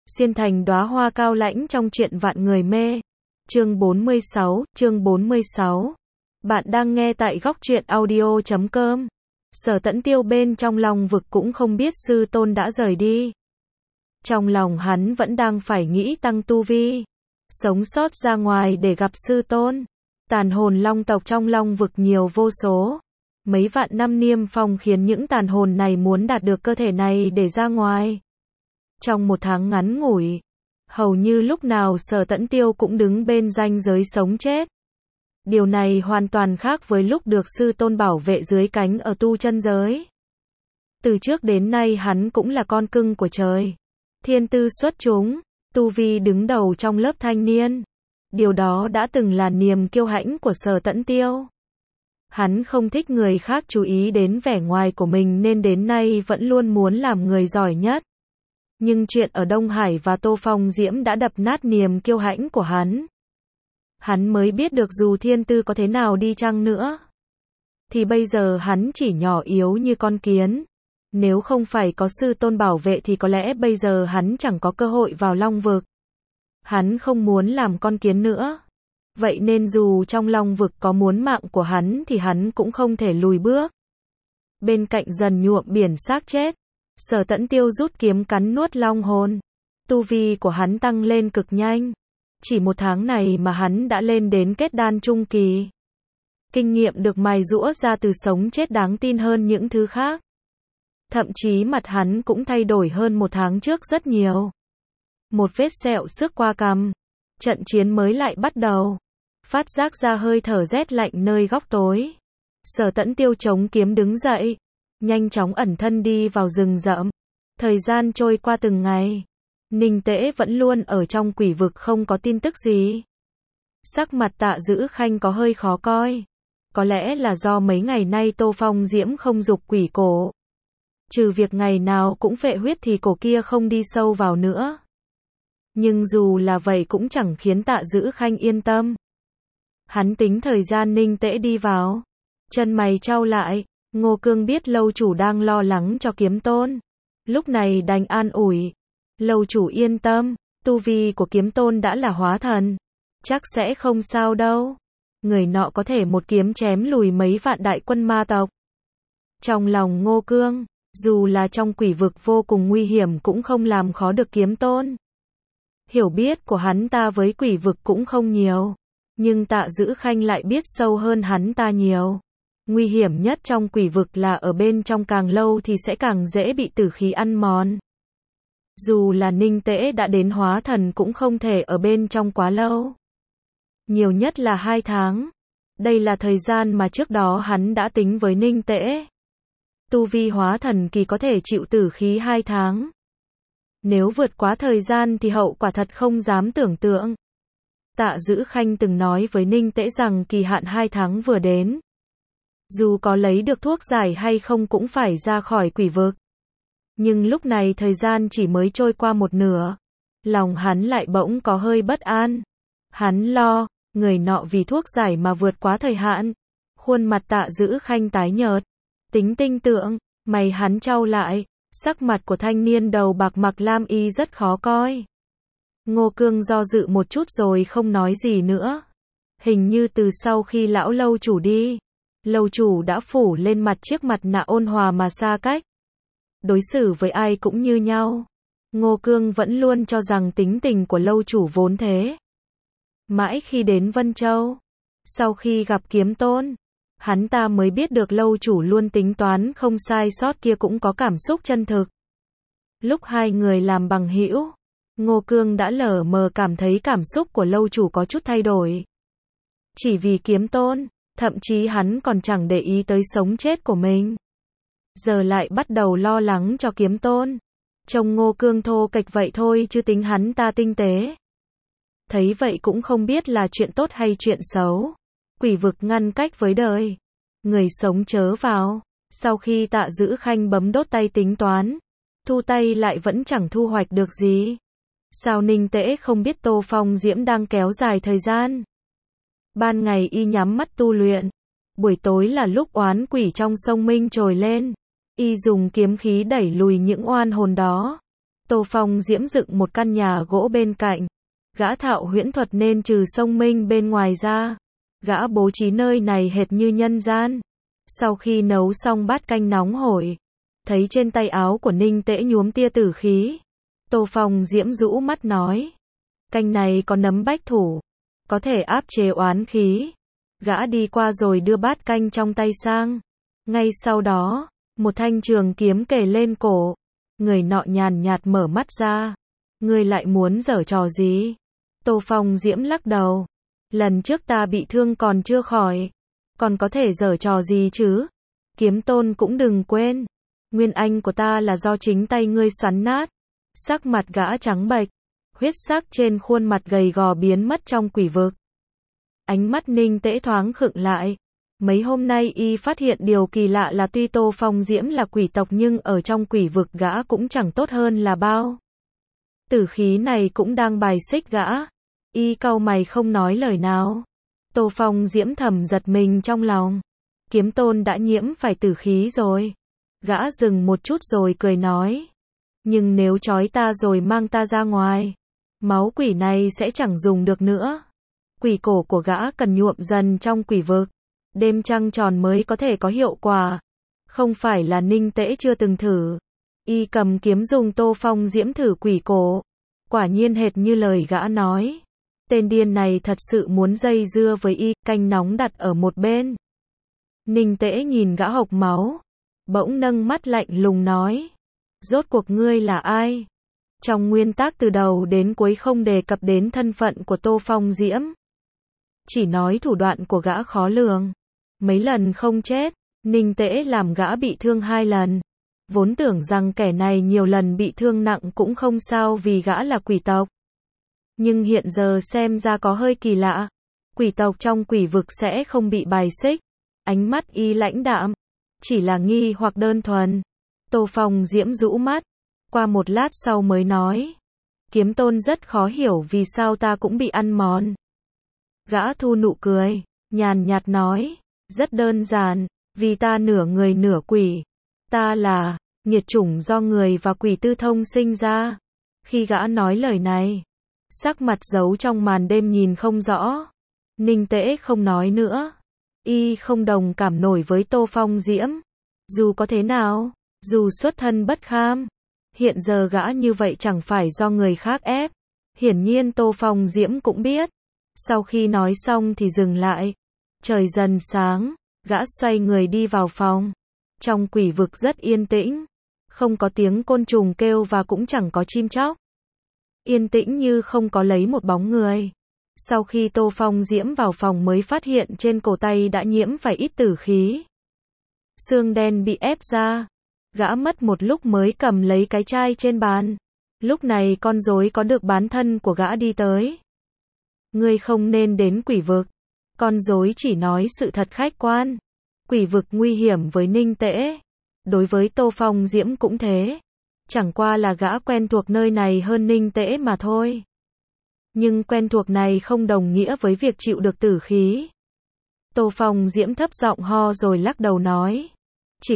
xuyên thành đóa hoa cao lãnh trong truyện vạn người mê. Chương 46. Bạn đang nghe tại góc truyện audio.com. Sở Tẫn Tiêu bên trong lòng vực cũng không biết sư tôn đã rời đi. Trong lòng hắn vẫn đang phải nghĩ tăng tu vi, sống sót ra ngoài để gặp sư tôn. Tàn hồn long tộc trong long vực nhiều vô số. Mấy vạn năm niêm phong khiến những tàn hồn này muốn đạt được cơ thể này để ra ngoài. Trong một tháng ngắn ngủi, hầu như lúc nào Sở Tẫn Tiêu cũng đứng bên ranh giới sống chết. Điều này hoàn toàn khác với lúc được sư tôn bảo vệ dưới cánh ở tu chân giới. Từ trước đến nay hắn cũng là con cưng của trời. Thiên tư xuất chúng, tu vi đứng đầu trong lớp thanh niên. Điều đó đã từng là niềm kiêu hãnh của Sở Tẫn Tiêu. Hắn không thích người khác chú ý đến vẻ ngoài của mình nên đến nay vẫn luôn muốn làm người giỏi nhất. Nhưng chuyện ở Đông Hải và Tô Phong Diễm đã đập nát niềm kiêu hãnh của hắn. Hắn mới biết được dù thiên tư có thế nào đi chăng nữa, thì bây giờ hắn chỉ nhỏ yếu như con kiến. Nếu không phải có sư tôn bảo vệ thì có lẽ bây giờ hắn chẳng có cơ hội vào long vực. Hắn không muốn làm con kiến nữa. Vậy nên dù trong long vực có muốn mạng của hắn thì hắn cũng không thể lùi bước. Bên cạnh dần nhuộm biển xác chết, Sở Tẫn Tiêu rút kiếm cắn nuốt long hồn. Tu vi của hắn tăng lên cực nhanh. Chỉ một tháng này mà hắn đã lên đến kết đan trung kỳ. Kinh nghiệm được mài giũa ra từ sống chết đáng tin hơn những thứ khác. Thậm chí mặt hắn cũng thay đổi hơn một tháng trước rất nhiều. Một vết sẹo xước qua cằm. Trận chiến mới lại bắt đầu. Phát giác ra hơi thở rét lạnh nơi góc tối, Sở Tẫn Tiêu chống kiếm đứng dậy, nhanh chóng ẩn thân đi vào rừng rậm. Thời gian trôi qua từng ngày, Ninh Tễ vẫn luôn ở trong quỷ vực không có tin tức gì. Sắc mặt Tạ Dữ Khanh có hơi khó coi. Có lẽ là do mấy ngày nay Tô Phong Diễm không dục quỷ cổ. Trừ việc ngày nào cũng vệ huyết thì cổ kia không đi sâu vào nữa. Nhưng dù là vậy cũng chẳng khiến Tạ Dữ Khanh yên tâm. Hắn tính thời gian Ninh Tễ đi vào. Chân mày chau lại, Ngô Cương biết lâu chủ đang lo lắng cho kiếm tôn. Lúc này đành an ủi. Lâu chủ yên tâm, tu vi của kiếm tôn đã là hóa thần. Chắc sẽ không sao đâu. Người nọ có thể một kiếm chém lùi mấy vạn đại quân ma tộc. Trong lòng Ngô Cương, dù là trong quỷ vực vô cùng nguy hiểm cũng không làm khó được kiếm tôn. Hiểu biết của hắn ta với quỷ vực cũng không nhiều. Nhưng Tạ Dữ Khanh lại biết sâu hơn hắn ta nhiều. Nguy hiểm nhất trong quỷ vực là ở bên trong càng lâu thì sẽ càng dễ bị tử khí ăn mòn. Dù là Ninh Tễ đã đến hóa thần cũng không thể ở bên trong quá lâu. Nhiều nhất là 2 tháng. Đây là thời gian mà trước đó hắn đã tính với Ninh Tễ. Tu vi hóa thần kỳ có thể chịu tử khí 2 tháng. Nếu vượt quá thời gian thì hậu quả thật không dám tưởng tượng. Tạ Dữ Khanh từng nói với Ninh Tễ rằng kỳ hạn 2 tháng vừa đến. Dù có lấy được thuốc giải hay không cũng phải ra khỏi quỷ vực. Nhưng lúc này thời gian chỉ mới trôi qua một nửa. Lòng hắn lại bỗng có hơi bất an. Hắn lo, người nọ vì thuốc giải mà vượt quá thời hạn. Khuôn mặt Tạ Dữ Khanh tái nhợt. Tính tinh tượng, mày hắn chau lại. Sắc mặt của thanh niên đầu bạc mặc lam y rất khó coi. Ngô Cương do dự một chút rồi không nói gì nữa. Hình như từ sau khi lão lâu chủ đi, lâu chủ đã phủ lên mặt chiếc mặt nạ ôn hòa mà xa cách. Đối xử với ai cũng như nhau. Ngô Cương vẫn luôn cho rằng tính tình của lâu chủ vốn thế. Mãi khi đến Vân Châu, sau khi gặp kiếm tôn, hắn ta mới biết được lâu chủ luôn tính toán không sai sót kia cũng có cảm xúc chân thực. Lúc hai người làm bằng hữu, Ngô Cương đã lờ mờ cảm thấy cảm xúc của lâu chủ có chút thay đổi. Chỉ vì kiếm tôn, thậm chí hắn còn chẳng để ý tới sống chết của mình. Giờ lại bắt đầu lo lắng cho kiếm tôn. Trông Ngô Cương thô kệch vậy thôi chứ tính hắn ta tinh tế. Thấy vậy cũng không biết là chuyện tốt hay chuyện xấu. Quỷ vực ngăn cách với đời. Người sống chớ vào. Sau khi Tạ Dữ Khanh bấm đốt tay tính toán, thu tay lại vẫn chẳng thu hoạch được gì. Sao Ninh Tễ không biết Tô Phong Diễm đang kéo dài thời gian? Ban ngày y nhắm mắt tu luyện. Buổi tối là lúc oán quỷ trong sông Minh trồi lên. Y dùng kiếm khí đẩy lùi những oan hồn đó. Tô Phong Diễm dựng một căn nhà gỗ bên cạnh. Gã thạo huyễn thuật nên trừ sông Minh bên ngoài ra, gã bố trí nơi này hệt như nhân gian. Sau khi nấu xong bát canh nóng hổi, thấy trên tay áo của Ninh Tễ nhuốm tia tử khí. Tô Phong Diễm rũ mắt nói, canh này có nấm bách thủ, có thể áp chế oán khí. Gã đi qua rồi đưa bát canh trong tay sang. Ngay sau đó, một thanh trường kiếm kề lên cổ. Người nọ nhàn nhạt mở mắt ra. Ngươi lại muốn giở trò gì? Tô Phong Diễm lắc đầu. Lần trước ta bị thương còn chưa khỏi, còn có thể giở trò gì chứ? Kiếm tôn cũng đừng quên, nguyên anh của ta là do chính tay ngươi xoắn nát. Sắc mặt gã trắng bệch, huyết sắc trên khuôn mặt gầy gò biến mất trong quỷ vực. Ánh mắt Ninh Tễ thoáng khựng lại. Mấy hôm nay y phát hiện điều kỳ lạ là tuy Tô Phong Diễm là quỷ tộc nhưng ở trong quỷ vực gã cũng chẳng tốt hơn là bao. Tử khí này cũng đang bài xích gã. Y cau mày không nói lời nào. Tô Phong Diễm thầm giật mình trong lòng. Kiếm tôn đã nhiễm phải tử khí rồi. Gã dừng một chút rồi cười nói. Nhưng nếu trói ta rồi mang ta ra ngoài, máu quỷ này sẽ chẳng dùng được nữa. Quỷ cổ của gã cần nhuộm dần trong quỷ vực. Đêm trăng tròn mới có thể có hiệu quả. Không phải là Ninh Tễ chưa từng thử. Y cầm kiếm dùng Tô Phong Diễm thử quỷ cổ. Quả nhiên hệt như lời gã nói. Tên điên này thật sự muốn dây dưa với y, canh nóng đặt ở một bên. Ninh Tễ nhìn gã hộc máu, bỗng nâng mắt lạnh lùng nói. Rốt cuộc ngươi là ai? Trong nguyên tắc từ đầu đến cuối không đề cập đến thân phận của Tô Phong Diễm. Chỉ nói thủ đoạn của gã khó lường. Mấy lần không chết, Ninh Tễ làm gã bị thương 2 lần. Vốn tưởng rằng kẻ này nhiều lần bị thương nặng cũng không sao vì gã là quỷ tộc. Nhưng hiện giờ xem ra có hơi kỳ lạ. Quỷ tộc trong quỷ vực sẽ không bị bài xích. Ánh mắt y lãnh đạm. Chỉ là nghi hoặc đơn thuần. Tô Phong Diễm rũ mắt. Qua một lát sau mới nói. Kiếm tôn rất khó hiểu vì sao ta cũng bị ăn mòn. Gã thu nụ cười, nhàn nhạt nói. Rất đơn giản, vì ta nửa người nửa quỷ. Ta là nghiệt chủng do người và quỷ tư thông sinh ra. Khi gã nói lời này, sắc mặt giấu trong màn đêm nhìn không rõ. Ninh Tễ không nói nữa. Y không đồng cảm nổi với Tô Phong Diễm. Dù có thế nào, dù xuất thân bất kham, hiện giờ gã như vậy chẳng phải do người khác ép. Hiển nhiên Tô Phong Diễm cũng biết. Sau khi nói xong thì dừng lại. Trời dần sáng, gã xoay người đi vào phòng. Trong quỷ vực rất yên tĩnh. Không có tiếng côn trùng kêu và cũng chẳng có chim chóc. Yên tĩnh như không có lấy một bóng người. Sau khi Tô Phong Diễm vào phòng mới phát hiện trên cổ tay đã nhiễm phải ít tử khí. Xương đen bị ép ra. Gã mất một lúc mới cầm lấy cái chai trên bàn. Lúc này con rối có được bán thân của gã đi tới. Ngươi không nên đến quỷ vực. Con rối chỉ nói sự thật khách quan. Quỷ vực nguy hiểm với Ninh Tễ. Đối với Tô Phong Diễm cũng thế. Chẳng qua là gã quen thuộc nơi này hơn Ninh Tễ mà thôi. Nhưng quen thuộc này không đồng nghĩa với việc chịu được tử khí. Tô Phong Diễm thấp giọng ho rồi lắc đầu nói. Chỉ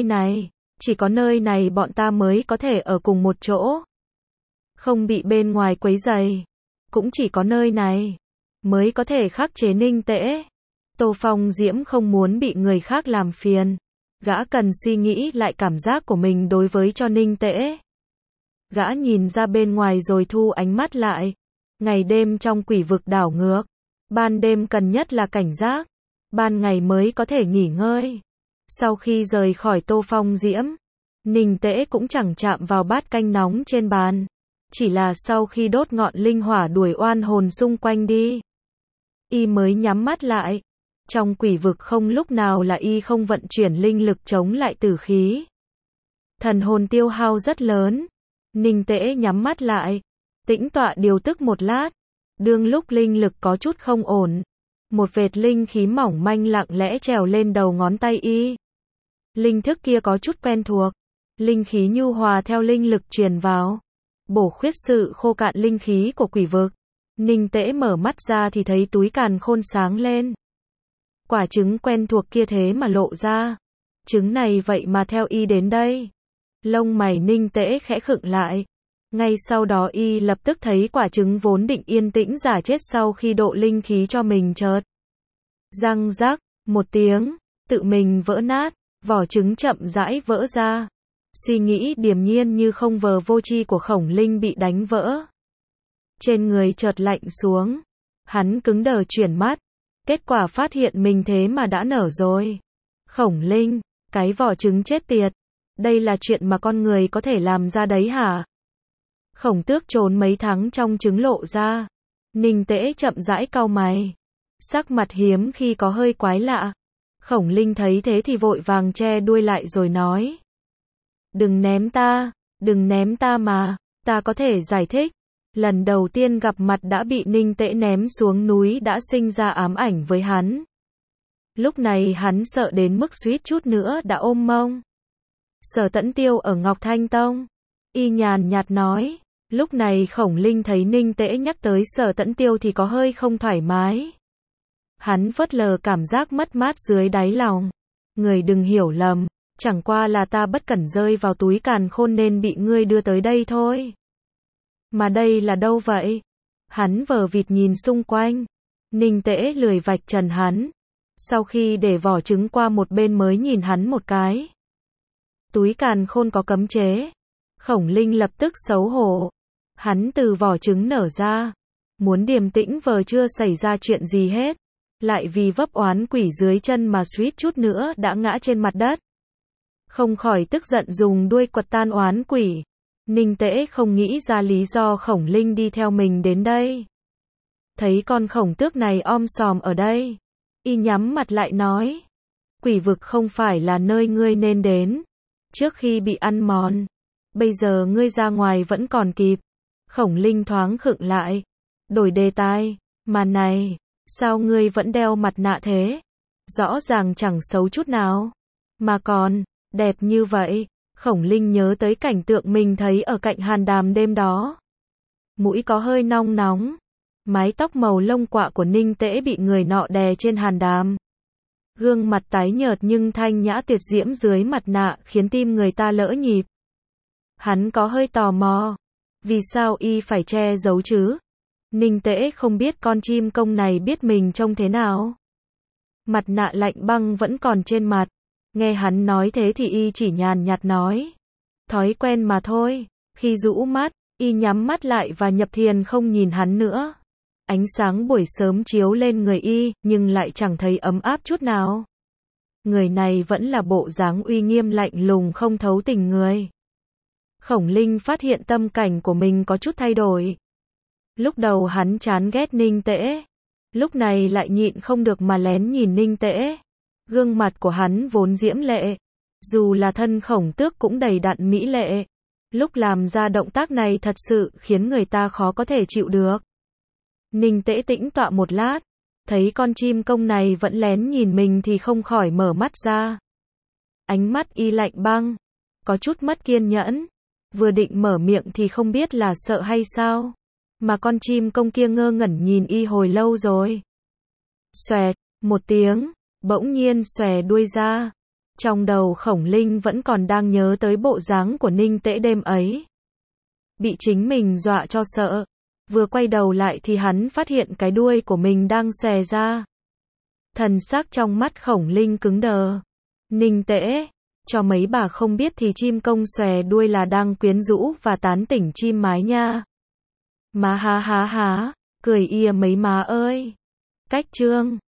có nơi này bọn ta mới có thể ở cùng một chỗ. Không bị bên ngoài quấy rầy. Cũng chỉ có nơi này mới có thể khắc chế Ninh Tễ. Tô Phong Diễm không muốn bị người khác làm phiền. Gã cần suy nghĩ lại cảm giác của mình đối với cho Ninh Tễ. Gã nhìn ra bên ngoài rồi thu ánh mắt lại. Ngày đêm trong quỷ vực đảo ngược. Ban đêm cần nhất là cảnh giác. Ban ngày mới có thể nghỉ ngơi. Sau khi rời khỏi Tô Phong Diễm, Ninh Tễ cũng chẳng chạm vào bát canh nóng trên bàn. Chỉ là sau khi đốt ngọn linh hỏa đuổi oan hồn xung quanh đi, y mới nhắm mắt lại. Trong quỷ vực không lúc nào là y không vận chuyển linh lực chống lại tử khí. Thần hồn tiêu hao rất lớn. Ninh Tễ nhắm mắt lại, tĩnh tọa điều tức một lát. Đương lúc linh lực có chút không ổn, một vệt linh khí mỏng manh lặng lẽ trèo lên đầu ngón tay y. Linh thức kia có chút quen thuộc. Linh khí nhu hòa theo linh lực truyền vào, bổ khuyết sự khô cạn linh khí của quỷ vực. Ninh Tễ mở mắt ra thì thấy túi càn khôn sáng lên. Quả trứng quen thuộc kia thế mà lộ ra. Trứng này vậy mà theo y đến đây. Lông mày Ninh Tễ khẽ khựng lại. Ngay sau đó y lập tức thấy quả trứng vốn định yên tĩnh giả chết sau khi độ linh khí cho mình chợt răng rắc, một tiếng, tự mình vỡ nát, vỏ trứng chậm rãi vỡ ra. Suy nghĩ điềm nhiên như không vờ vô tri của Khổng Linh bị đánh vỡ. Trên người chợt lạnh xuống, hắn cứng đờ chuyển mắt, kết quả phát hiện mình thế mà đã nở rồi. Khổng Linh, cái vỏ trứng chết tiệt, đây là chuyện mà con người có thể làm ra đấy hả? Khổng Tước trốn mấy tháng trong trứng lộ ra. Ninh Tễ chậm rãi cau mày, sắc mặt hiếm khi có hơi quái lạ. Khổng Linh thấy thế thì vội vàng che đuôi lại rồi nói: đừng ném ta mà, ta có thể giải thích. Lần đầu tiên gặp mặt đã bị Ninh Tễ ném xuống núi đã sinh ra ám ảnh với hắn. Lúc này hắn sợ đến mức suýt chút nữa đã ôm mông. Sở Tẫn Tiêu ở Ngọc Thanh Tông. Y nhàn nhạt nói. Lúc này Khổng Linh thấy Ninh Tễ nhắc tới Sở Tẫn Tiêu thì có hơi không thoải mái. Hắn phớt lờ cảm giác mất mát dưới đáy lòng. Người đừng hiểu lầm, chẳng qua là ta bất cẩn rơi vào túi càn khôn nên bị ngươi đưa tới đây thôi. Mà đây là đâu vậy? Hắn vờ vịt nhìn xung quanh. Ninh Tễ lười vạch trần hắn. Sau khi để vỏ trứng qua một bên mới nhìn hắn một cái. Túi càn khôn có cấm chế. Khổng Linh lập tức xấu hổ. Hắn từ vỏ trứng nở ra. Muốn điềm tĩnh vờ chưa xảy ra chuyện gì hết. Lại vì vấp oán quỷ dưới chân mà suýt chút nữa đã ngã trên mặt đất. Không khỏi tức giận dùng đuôi quật tan oán quỷ. Ninh Tễ không nghĩ ra lý do Khổng Linh đi theo mình đến đây. Thấy con khổng tước này om sòm ở đây. Y nhắm mặt lại nói. Quỷ vực không phải là nơi ngươi nên đến. Trước khi bị ăn mòn. Bây giờ ngươi ra ngoài vẫn còn kịp. Khổng Linh thoáng khựng lại. Đổi đề tài. Mà này, sao ngươi vẫn đeo mặt nạ thế? Rõ ràng chẳng xấu chút nào. Mà còn, đẹp như vậy. Khổng Linh nhớ tới cảnh tượng mình thấy ở cạnh hàn đàm đêm đó. Mũi có hơi nong nóng. Mái tóc màu lông quạ của Ninh Tễ bị người nọ đè trên hàn đàm. Gương mặt tái nhợt nhưng thanh nhã tuyệt diễm dưới mặt nạ khiến tim người ta lỡ nhịp. Hắn có hơi tò mò. Vì sao y phải che giấu chứ? Ninh Tễ không biết con chim công này biết mình trông thế nào. Mặt nạ lạnh băng vẫn còn trên mặt. Nghe hắn nói thế thì y chỉ nhàn nhạt nói. Thói quen mà thôi. Khi rũ mắt, y nhắm mắt lại và nhập thiền không nhìn hắn nữa. Ánh sáng buổi sớm chiếu lên người y, nhưng lại chẳng thấy ấm áp chút nào. Người này vẫn là bộ dáng uy nghiêm lạnh lùng không thấu tình người. Khổng Linh phát hiện tâm cảnh của mình có chút thay đổi. Lúc đầu hắn chán ghét Ninh Tễ. Lúc này lại nhịn không được mà lén nhìn Ninh Tễ. Gương mặt của hắn vốn diễm lệ. Dù là thân khổng tước cũng đầy đặn mỹ lệ. Lúc làm ra động tác này thật sự khiến người ta khó có thể chịu được. Ninh Tễ tĩnh tọa một lát. Thấy con chim công này vẫn lén nhìn mình thì không khỏi mở mắt ra. Ánh mắt y lạnh băng. Có chút mất kiên nhẫn. Vừa định mở miệng thì không biết là sợ hay sao. Mà con chim công kia ngơ ngẩn nhìn y hồi lâu rồi. Xoẹt, một tiếng, bỗng nhiên xòe đuôi ra. Trong đầu Khổng Linh vẫn còn đang nhớ tới bộ dáng của Ninh Tễ đêm ấy. Bị chính mình dọa cho sợ. Vừa quay đầu lại thì hắn phát hiện cái đuôi của mình đang xòe ra. Thần sắc trong mắt Khổng Linh cứng đờ. Ninh Tễ, cho mấy bà không biết thì chim công xòe đuôi là đang quyến rũ và tán tỉnh chim mái nha. Má há, cười ìa mấy má ơi. Cách chương